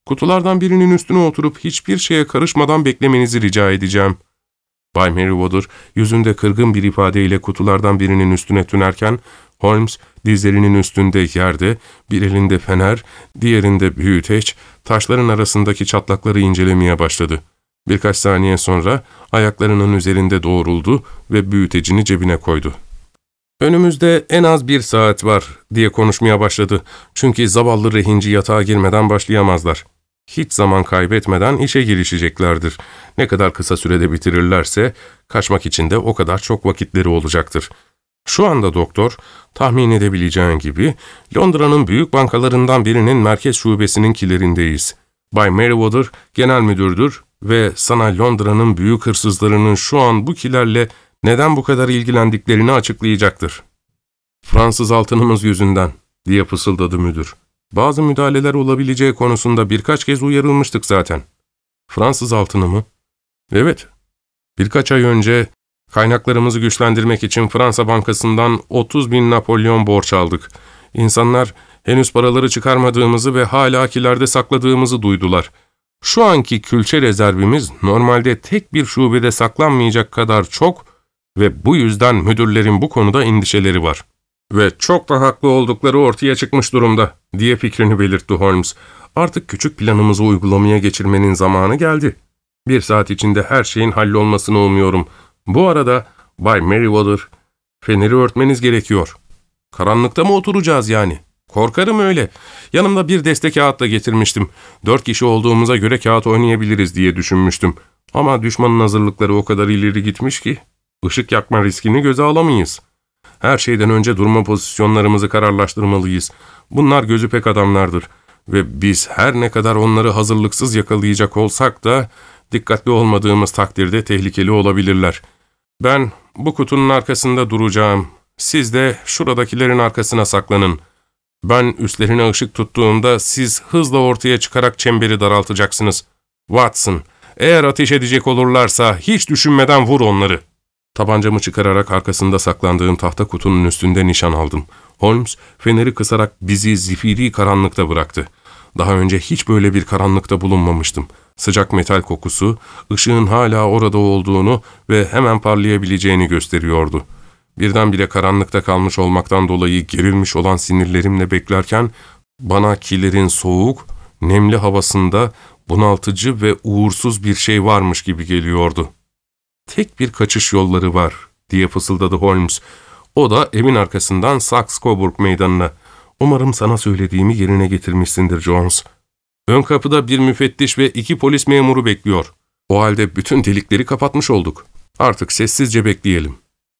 Kutulardan birinin üstüne oturup hiçbir şeye karışmadan beklemenizi rica edeceğim. Bay Merryweather yüzünde kırgın bir ifadeyle kutulardan birinin üstüne tünerken, Holmes dizlerinin üstünde yerde, bir elinde fener, diğerinde büyüteç, taşların arasındaki çatlakları incelemeye başladı. Birkaç saniye sonra ayaklarının üzerinde doğruldu ve büyütecini cebine koydu. ''Önümüzde en az bir saat var.'' diye konuşmaya başladı. ''Çünkü zavallı rehinci yatağa girmeden başlayamazlar. Hiç zaman kaybetmeden işe girişeceklerdir. Ne kadar kısa sürede bitirirlerse kaçmak için de o kadar çok vakitleri olacaktır. Şu anda doktor, tahmin edebileceğin gibi Londra'nın büyük bankalarından birinin merkez şubesinin kilerindeyiz. Bay Merryweather genel müdürdür ve sana Londra'nın büyük hırsızlarının şu an bu kilerle neden bu kadar ilgilendiklerini açıklayacaktır.'' ''Fransız altınımız yüzünden.'' diye fısıldadı müdür. ''Bazı müdahaleler olabileceği konusunda birkaç kez uyarılmıştık zaten.'' ''Fransız altını mı?'' ''Evet. Birkaç ay önce kaynaklarımızı güçlendirmek için Fransa Bankası'ndan otuz bin Napolyon borç aldık. İnsanlar henüz paraları çıkarmadığımızı ve hala kilerde sakladığımızı duydular. Şu anki külçe rezervimiz normalde tek bir şubede saklanmayacak kadar çok ve bu yüzden müdürlerin bu konuda endişeleri var. Ve çok da haklı oldukları ortaya çıkmış durumda, diye fikrini belirtti Holmes. Artık küçük planımızı uygulamaya geçirmenin zamanı geldi. Bir saat içinde her şeyin hallolmasını umuyorum. Bu arada Bay Merryweather, feneri örtmeniz gerekiyor. Karanlıkta mı oturacağız yani? Korkarım öyle. Yanımda bir deste kağıt da getirmiştim. Dört kişi olduğumuza göre kağıt oynayabiliriz diye düşünmüştüm. Ama düşmanın hazırlıkları o kadar ileri gitmiş ki, ışık yakma riskini göze alamayız. Her şeyden önce durma pozisyonlarımızı kararlaştırmalıyız. Bunlar gözü pek adamlardır. Ve biz her ne kadar onları hazırlıksız yakalayacak olsak da, dikkatli olmadığımız takdirde tehlikeli olabilirler. Ben bu kutunun arkasında duracağım. Siz de şuradakilerin arkasına saklanın. Ben üstlerine ışık tuttuğumda siz hızla ortaya çıkarak çemberi daraltacaksınız. Watson, eğer ateş edecek olurlarsa hiç düşünmeden vur onları. Tabancamı çıkararak arkasında saklandığım tahta kutunun üstünde nişan aldım. Holmes feneri kısarak bizi zifiri karanlıkta bıraktı. Daha önce hiç böyle bir karanlıkta bulunmamıştım. Sıcak metal kokusu, ışığın hala orada olduğunu ve hemen parlayabileceğini gösteriyordu. Birdenbire karanlıkta kalmış olmaktan dolayı gerilmiş olan sinirlerimle beklerken, bana kilerin soğuk, nemli havasında bunaltıcı ve uğursuz bir şey varmış gibi geliyordu. ''Tek bir kaçış yolları var.'' diye fısıldadı Holmes. ''O da evin arkasından Saxe-Coburg meydanına. Umarım sana söylediğimi yerine getirmişsindir Jones. Ön kapıda bir müfettiş ve iki polis memuru bekliyor. O halde bütün delikleri kapatmış olduk. Artık sessizce bekleyelim.''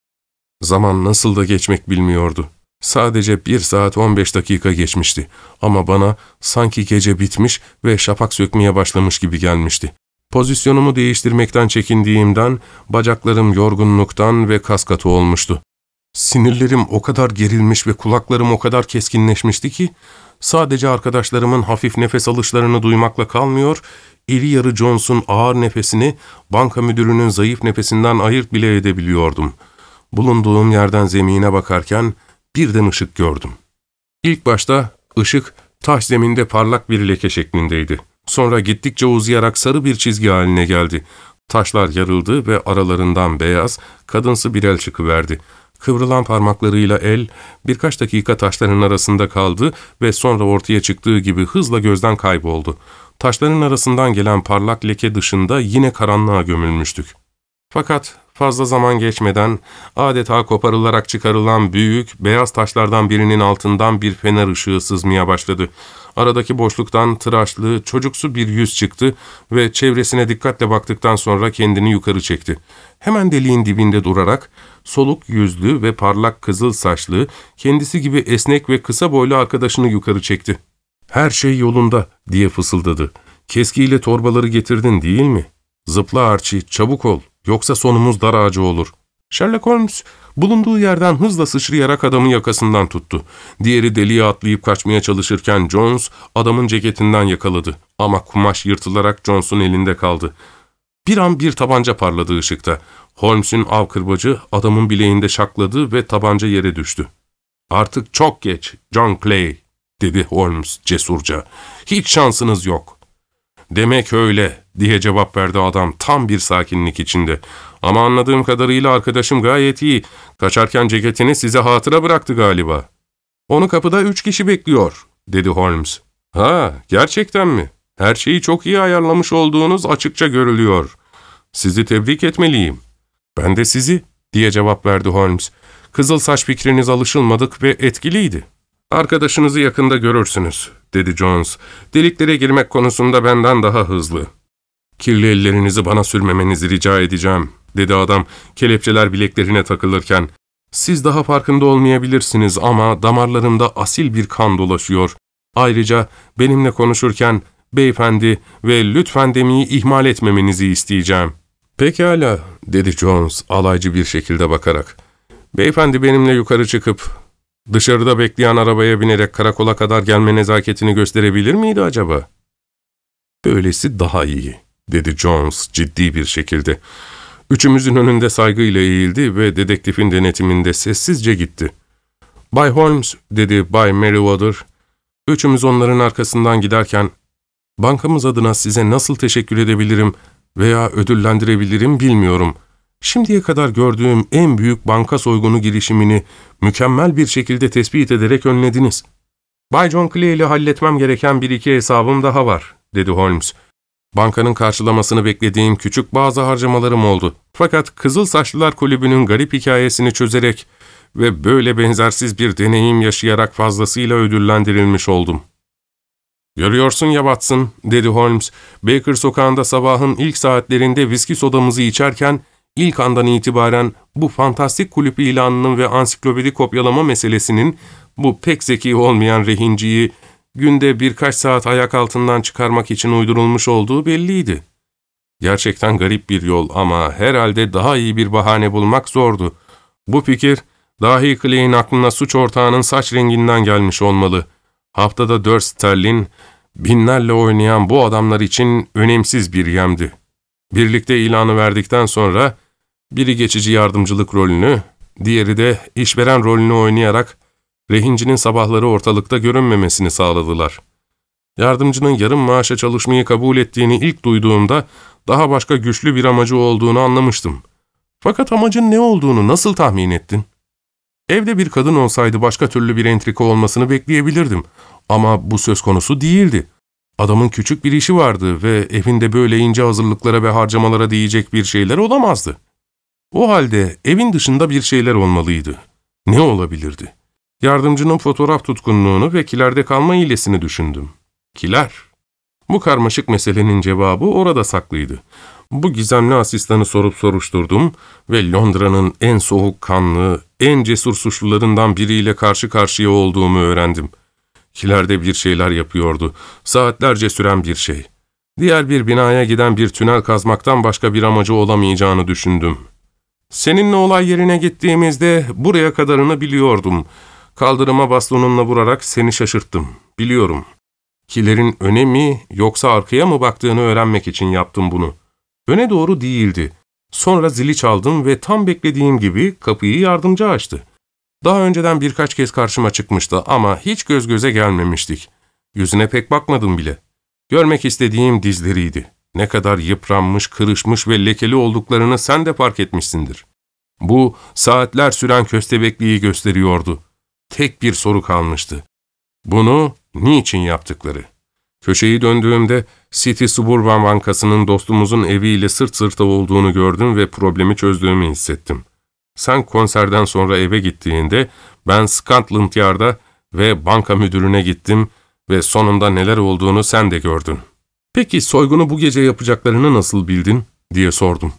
Zaman nasıl da geçmek bilmiyordu. Sadece bir saat on beş dakika geçmişti ama bana sanki gece bitmiş ve şafak sökmeye başlamış gibi gelmişti. Pozisyonumu değiştirmekten çekindiğimden, bacaklarım yorgunluktan ve kaskatı olmuştu. Sinirlerim o kadar gerilmiş ve kulaklarım o kadar keskinleşmişti ki, sadece arkadaşlarımın hafif nefes alışlarını duymakla kalmıyor, iri yarı Jones'un ağır nefesini banka müdürünün zayıf nefesinden ayırt bile edebiliyordum. Bulunduğum yerden zemine bakarken birden ışık gördüm. İlk başta ışık taş zeminde parlak bir leke şeklindeydi. Sonra gittikçe uzayarak sarı bir çizgi haline geldi. Taşlar yarıldı ve aralarından beyaz, kadınsı bir el çıkıverdi. Kıvrılan parmaklarıyla el birkaç dakika taşların arasında kaldı ve sonra ortaya çıktığı gibi hızla gözden kayboldu. Taşların arasından gelen parlak leke dışında yine karanlığa gömülmüştük. Fakat fazla zaman geçmeden adeta koparılarak çıkarılan büyük, beyaz taşlardan birinin altından bir fener ışığı sızmaya başladı. Aradaki boşluktan tıraşlı, çocuksu bir yüz çıktı ve çevresine dikkatle baktıktan sonra kendini yukarı çekti. Hemen deliğin dibinde durarak, soluk yüzlü ve parlak kızıl saçlı, kendisi gibi esnek ve kısa boylu arkadaşını yukarı çekti. ''Her şey yolunda.'' diye fısıldadı. ''Keskiyle torbaları getirdin değil mi? Zıpla Archie, çabuk ol, yoksa sonumuz dar ağacı olur.'' Sherlock Holmes bulunduğu yerden hızla sıçrayarak adamın yakasından tuttu. Diğeri deliğe atlayıp kaçmaya çalışırken Jones adamın ceketinden yakaladı. Ama kumaş yırtılarak Jones'un elinde kaldı. Bir an bir tabanca parladı ışıkta. Holmes'un av kırbacı adamın bileğinde şakladı ve tabanca yere düştü. ''Artık çok geç, John Clay,'' dedi Holmes cesurca. ''Hiç şansınız yok.'' ''Demek öyle'' diye cevap verdi adam tam bir sakinlik içinde. ''Ama anladığım kadarıyla arkadaşım gayet iyi. Kaçarken ceketini size hatıra bıraktı galiba.'' ''Onu kapıda üç kişi bekliyor'' dedi Holmes. ''Ha, gerçekten mi? Her şeyi çok iyi ayarlamış olduğunuz açıkça görülüyor. Sizi tebrik etmeliyim.'' ''Ben de sizi'' diye cevap verdi Holmes. ''Kızıl saç fikriniz alışılmadık ve etkiliydi.'' ''Arkadaşınızı yakında görürsünüz'' dedi Jones. ''Deliklere girmek konusunda benden daha hızlı.'' ''Kirli ellerinizi bana sürmemenizi rica edeceğim'' dedi adam kelepçeler bileklerine takılırken. ''Siz daha farkında olmayabilirsiniz ama damarlarımda asil bir kan dolaşıyor. Ayrıca benimle konuşurken beyefendi ve lütfen demeyi ihmal etmemenizi isteyeceğim.'' ''Pekala'' dedi Jones alaycı bir şekilde bakarak. ''Beyefendi benimle yukarı çıkıp dışarıda bekleyen arabaya binerek karakola kadar gelme nezaketini gösterebilir miydi acaba?'' ''Böylesi daha iyi'' dedi Jones ciddi bir şekilde. Üçümüzün önünde saygıyla eğildi ve dedektifin denetiminde sessizce gitti. ''Bay Holmes'' dedi Bay Merriweather. Üçümüz onların arkasından giderken, ''Bankamız adına size nasıl teşekkür edebilirim veya ödüllendirebilirim bilmiyorum. Şimdiye kadar gördüğüm en büyük banka soygunu girişimini mükemmel bir şekilde tespit ederek önlediniz. Bay John Clay ile halletmem gereken bir iki hesabım daha var'' dedi Holmes. ''Bankanın karşılamasını beklediğim küçük bazı harcamalarım oldu. Fakat Kızıl Saçlılar Kulübü'nün garip hikayesini çözerek ve böyle benzersiz bir deneyim yaşayarak fazlasıyla ödüllendirilmiş oldum.'' ''Görüyorsun ya Watson'' dedi Holmes. ''Baker Sokağı'nda sabahın ilk saatlerinde viski sodamızı içerken ilk andan itibaren bu fantastik kulüp ilanının ve ansiklopedi kopyalama meselesinin bu pek zeki olmayan rehinciyi günde birkaç saat ayak altından çıkarmak için uydurulmuş olduğu belliydi. Gerçekten garip bir yol ama herhalde daha iyi bir bahane bulmak zordu. Bu fikir, dahi Clay'in aklına suç ortağının saç renginden gelmiş olmalı. Haftada dört sterlin, binlerle oynayan bu adamlar için önemsiz bir yemdi. Birlikte ilanı verdikten sonra, biri geçici yardımcılık rolünü, diğeri de işveren rolünü oynayarak, rehincinin sabahları ortalıkta görünmemesini sağladılar. Yardımcının yarım maaşa çalışmayı kabul ettiğini ilk duyduğumda daha başka güçlü bir amacı olduğunu anlamıştım. Fakat amacın ne olduğunu nasıl tahmin ettin? Evde bir kadın olsaydı başka türlü bir entrika olmasını bekleyebilirdim. Ama bu söz konusu değildi. Adamın küçük bir işi vardı ve evinde böyle ince hazırlıklara ve harcamalara değecek bir şeyler olamazdı. O halde evin dışında bir şeyler olmalıydı. Ne olabilirdi? Yardımcının fotoğraf tutkunluğunu ve kilerde kalma hilesini düşündüm. Kiler. Bu karmaşık meselenin cevabı orada saklıydı. Bu gizemli asistanı sorup soruşturdum ve Londra'nın en soğukkanlı, en cesur suçlularından biriyle karşı karşıya olduğumu öğrendim. Kilerde bir şeyler yapıyordu. Saatlerce süren bir şey. Diğer bir binaya giden bir tünel kazmaktan başka bir amacı olamayacağını düşündüm. Seninle olay yerine gittiğimizde buraya kadarını biliyordum. Kaldırıma bastonumla vurarak seni şaşırttım. Biliyorum. Kilerin öne mi yoksa arkaya mı baktığını öğrenmek için yaptım bunu. Öne doğru değildi. Sonra zili çaldım ve tam beklediğim gibi kapıyı yardımcı açtı. Daha önceden birkaç kez karşıma çıkmıştı ama hiç göz göze gelmemiştik. Yüzüne pek bakmadım bile. Görmek istediğim dizleriydi. Ne kadar yıpranmış, kırışmış ve lekeli olduklarını sen de fark etmişsindir. Bu, saatler süren köstebekliği gösteriyordu. Tek bir soru kalmıştı. Bunu niçin yaptıkları? Köşeyi döndüğümde City Suburban Bankası'nın dostumuzun eviyle sırt sırta olduğunu gördüm ve problemi çözdüğümü hissettim. Sen konserden sonra eve gittiğinde ben Scotland Yard'a ve banka müdürüne gittim ve sonunda neler olduğunu sen de gördün. Peki soygunu bu gece yapacaklarını nasıl bildin diye sordum.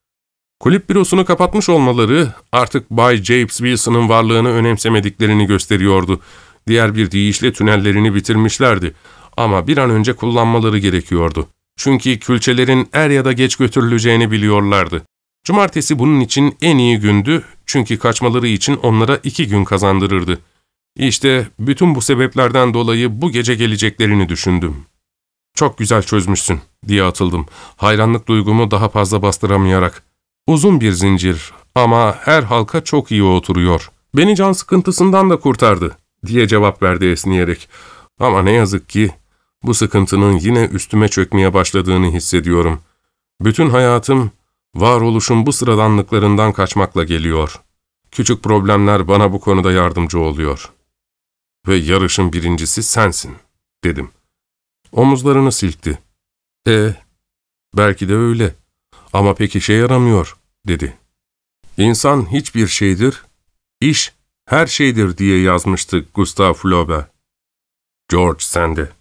Kulüp bürosunu kapatmış olmaları artık Bay James Wilson'ın varlığını önemsemediklerini gösteriyordu. Diğer bir deyişle tünellerini bitirmişlerdi ama bir an önce kullanmaları gerekiyordu. Çünkü külçelerin er ya da geç götürüleceğini biliyorlardı. Cumartesi bunun için en iyi gündü çünkü kaçmaları için onlara iki gün kazandırırdı. İşte bütün bu sebeplerden dolayı bu gece geleceklerini düşündüm. ''Çok güzel çözmüşsün'' diye atıldım, hayranlık duygumu daha fazla bastıramayarak. ''Uzun bir zincir ama her halka çok iyi oturuyor. Beni can sıkıntısından da kurtardı'' diye cevap verdi esniyerek. ''Ama ne yazık ki Bu sıkıntının yine üstüme çökmeye başladığını hissediyorum. Bütün hayatım, varoluşun bu sıradanlıklarından kaçmakla geliyor. Küçük problemler bana bu konuda yardımcı oluyor. Ve yarışın birincisi sensin, dedim. Omuzlarını silkti. E, belki de öyle. Ama pek işe yaramıyor, dedi. İnsan hiçbir şeydir, iş her şeydir diye yazmıştı Gustave Flaubert. George Sand.